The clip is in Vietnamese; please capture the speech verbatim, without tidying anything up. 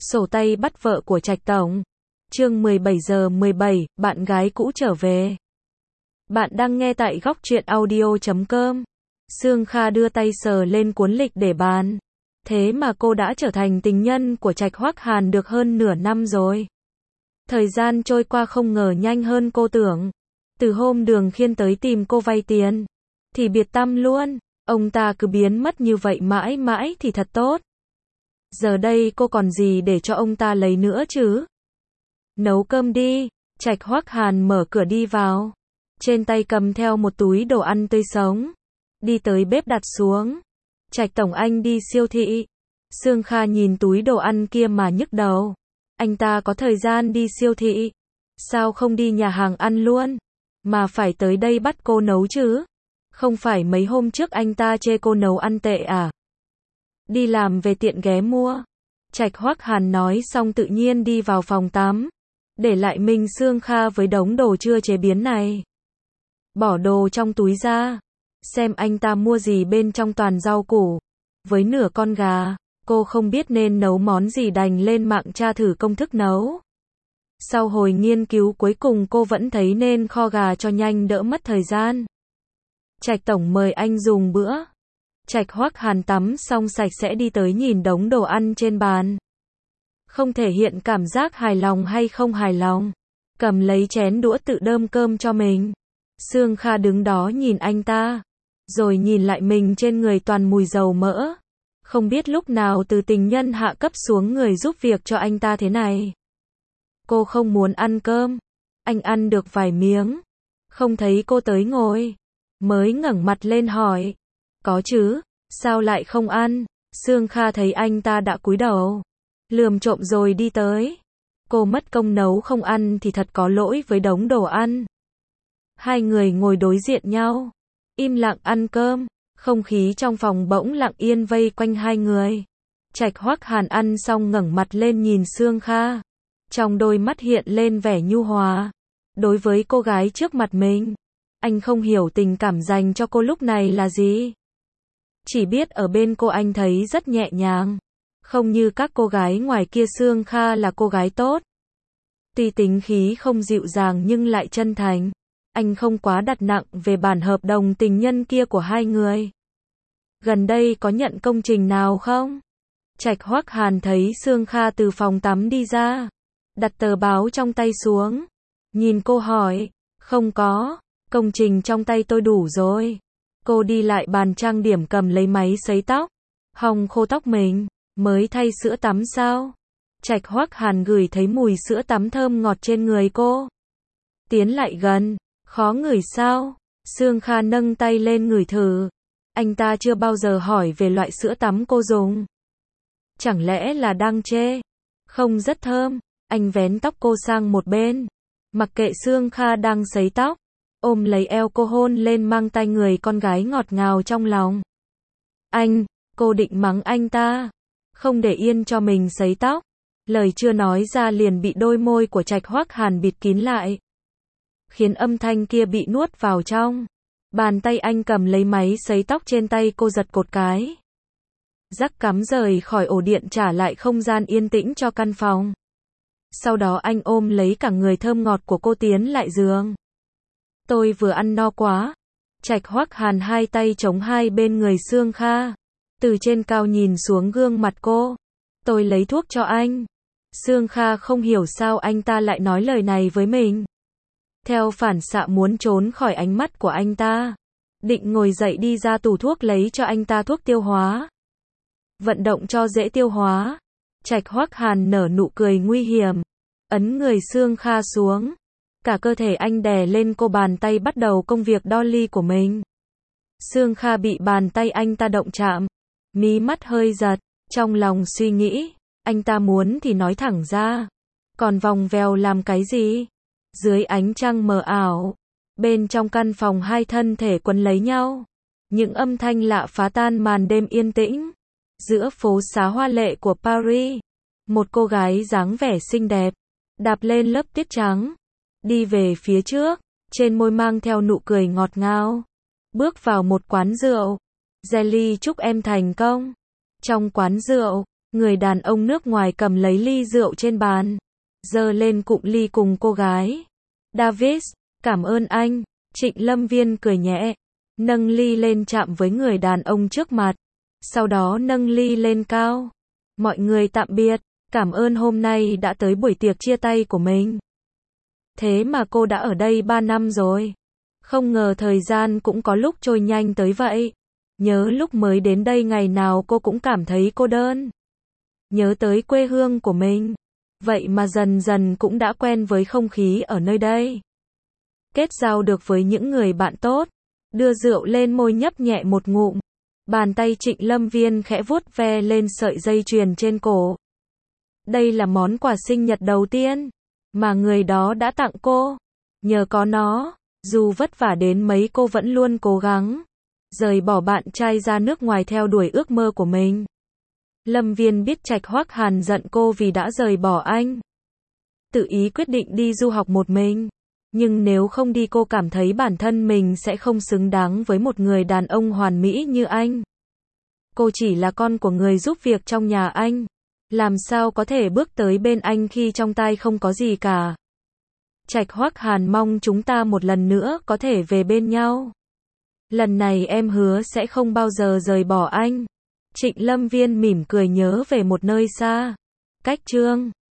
Sổ tay bắt vợ của Trạch Tổng. Chương mười bảy giờ mười bảy, bạn gái cũ trở về. Bạn đang nghe tại góc truyện audio chấm com. Sương Kha đưa tay sờ lên cuốn lịch để bàn. Thế mà cô đã trở thành tình nhân của Trạch Hoắc Hàn được hơn nửa năm rồi. Thời gian trôi qua không ngờ nhanh hơn cô tưởng. Từ hôm Đường Khiên tới tìm cô vay tiền, thì biệt tăm luôn. Ông ta cứ biến mất như vậy mãi mãi thì thật tốt. Giờ đây cô còn gì để cho ông ta lấy nữa chứ? Nấu cơm đi. Trạch Hoắc Hàn mở cửa đi vào. Trên tay cầm theo một túi đồ ăn tươi sống. Đi tới bếp đặt xuống. Trạch Tổng, anh đi siêu thị. Sương Kha nhìn túi đồ ăn kia mà nhức đầu. Anh ta có thời gian đi siêu thị. Sao không đi nhà hàng ăn luôn? Mà phải tới đây bắt cô nấu chứ? Không phải mấy hôm trước anh ta chê cô nấu ăn tệ à? Đi làm về tiện ghé mua. Trạch Hoắc Hàn nói xong tự nhiên đi vào phòng tắm. Để lại mình Sương Kha với đống đồ chưa chế biến này. Bỏ đồ trong túi ra. Xem anh ta mua gì, bên trong toàn rau củ. Với nửa con gà. Cô không biết nên nấu món gì đành lên mạng tra thử công thức nấu. Sau hồi nghiên cứu cuối cùng cô vẫn thấy nên kho gà cho nhanh đỡ mất thời gian. Trạch Tổng mời anh dùng bữa. Trạch Hoắc Hàn tắm xong sạch sẽ đi tới nhìn đống đồ ăn trên bàn. Không thể hiện cảm giác hài lòng hay không hài lòng. Cầm lấy chén đũa tự đơm cơm cho mình. Sương Kha đứng đó nhìn anh ta. Rồi nhìn lại mình trên người toàn mùi dầu mỡ. Không biết lúc nào từ tình nhân hạ cấp xuống người giúp việc cho anh ta thế này. Cô không muốn ăn cơm. Anh ăn được vài miếng. Không thấy cô tới ngồi. Mới ngẩng mặt lên hỏi. Có chứ, sao lại không ăn? Sương Kha thấy anh ta đã cúi đầu. Lườm trộm rồi đi tới. Cô mất công nấu không ăn thì thật có lỗi với đống đồ ăn. Hai người ngồi đối diện nhau. Im lặng ăn cơm. Không khí trong phòng bỗng lặng yên vây quanh hai người. Trạch Hoắc Hàn ăn xong ngẩng mặt lên nhìn Sương Kha. Trong đôi mắt hiện lên vẻ nhu hòa. Đối với cô gái trước mặt mình, anh không hiểu tình cảm dành cho cô lúc này là gì. Chỉ biết ở bên cô anh thấy rất nhẹ nhàng. Không như các cô gái ngoài kia. Sương Kha là cô gái tốt. Tuy tính khí không dịu dàng nhưng lại chân thành. Anh không quá đặt nặng về bản hợp đồng tình nhân kia của hai người. Gần đây có nhận công trình nào không? Trạch Hoắc Hàn thấy Sương Kha từ phòng tắm đi ra. Đặt tờ báo trong tay xuống. Nhìn cô hỏi. Không có. Công trình trong tay tôi đủ rồi. Cô đi lại bàn trang điểm cầm lấy máy sấy tóc. Hong khô tóc mình. Mới thay sữa tắm sao? Trạch Hoắc Hàn gửi thấy mùi sữa tắm thơm ngọt trên người cô. Tiến lại gần. Khó ngửi sao? Sương Kha nâng tay lên ngửi thử. Anh ta chưa bao giờ hỏi về loại sữa tắm cô dùng. Chẳng lẽ là đang chê? Không, rất thơm. Anh vén tóc cô sang một bên. Mặc kệ Sương Kha đang sấy tóc. Ôm lấy eo cô hôn lên mang tay người con gái ngọt ngào trong lòng. Anh, cô định mắng anh ta. Không để yên cho mình sấy tóc. Lời chưa nói ra liền bị đôi môi của Trạch Hoắc Hàn bịt kín lại. Khiến âm thanh kia bị nuốt vào trong. Bàn tay anh cầm lấy máy sấy tóc trên tay cô giật cột cái. Rắc cắm rời khỏi ổ điện trả lại không gian yên tĩnh cho căn phòng. Sau đó anh ôm lấy cả người thơm ngọt của cô tiến lại giường. Tôi vừa ăn no quá. Trạch Hoắc Hàn hai tay chống hai bên người Sương Kha. Từ trên cao nhìn xuống gương mặt cô. Tôi lấy thuốc cho anh. Sương Kha không hiểu sao anh ta lại nói lời này với mình. Theo phản xạ muốn trốn khỏi ánh mắt của anh ta. Định ngồi dậy đi ra tủ thuốc lấy cho anh ta thuốc tiêu hóa. Vận động cho dễ tiêu hóa. Trạch Hoắc Hàn nở nụ cười nguy hiểm. Ấn người Sương Kha xuống. Cả cơ thể anh đè lên cô, bàn tay bắt đầu công việc đo ly của mình. Sương Kha bị bàn tay anh ta động chạm. Mí mắt hơi giật. Trong lòng suy nghĩ. Anh ta muốn thì nói thẳng ra. Còn vòng vèo làm cái gì? Dưới ánh trăng mờ ảo. Bên trong căn phòng hai thân thể quấn lấy nhau. Những âm thanh lạ phá tan màn đêm yên tĩnh. Giữa phố xá hoa lệ của Paris. Một cô gái dáng vẻ xinh đẹp. Đạp lên lớp tuyết trắng. Đi về phía trước. Trên môi mang theo nụ cười ngọt ngào. Bước vào một quán rượu. Jelly chúc em thành công. Trong quán rượu. Người đàn ông nước ngoài cầm lấy ly rượu trên bàn, giơ lên cụng ly cùng cô gái. Davis, cảm ơn anh. Trịnh Lâm Viên cười nhẹ, nâng ly lên chạm với người đàn ông trước mặt, sau đó nâng ly lên cao. Mọi người tạm biệt, cảm ơn hôm nay đã tới buổi tiệc chia tay của mình. Thế mà cô đã ở đây ba năm rồi. Không ngờ thời gian cũng có lúc trôi nhanh tới vậy. Nhớ lúc mới đến đây ngày nào cô cũng cảm thấy cô đơn. Nhớ tới quê hương của mình. Vậy mà dần dần cũng đã quen với không khí ở nơi đây. Kết giao được với những người bạn tốt. Đưa rượu lên môi nhấp nhẹ một ngụm. Bàn tay Trịnh Lâm Viên khẽ vuốt ve lên sợi dây chuyền trên cổ. Đây là món quà sinh nhật đầu tiên mà người đó đã tặng cô. Nhờ có nó, dù vất vả đến mấy cô vẫn luôn cố gắng rời bỏ bạn trai ra nước ngoài theo đuổi ước mơ của mình. Lâm Viên biết Trạch Hoắc Hàn giận cô vì đã rời bỏ anh. Tự ý quyết định đi du học một mình. Nhưng nếu không đi cô cảm thấy bản thân mình sẽ không xứng đáng với một người đàn ông hoàn mỹ như anh. Cô chỉ là con của người giúp việc trong nhà anh. Làm sao có thể bước tới bên anh khi trong tay không có gì cả. Trạch Hoắc Hàn mong chúng ta một lần nữa có thể về bên nhau. Lần này em hứa sẽ không bao giờ rời bỏ anh. Trịnh Lâm Viên mỉm cười nhớ về một nơi xa. Cách chương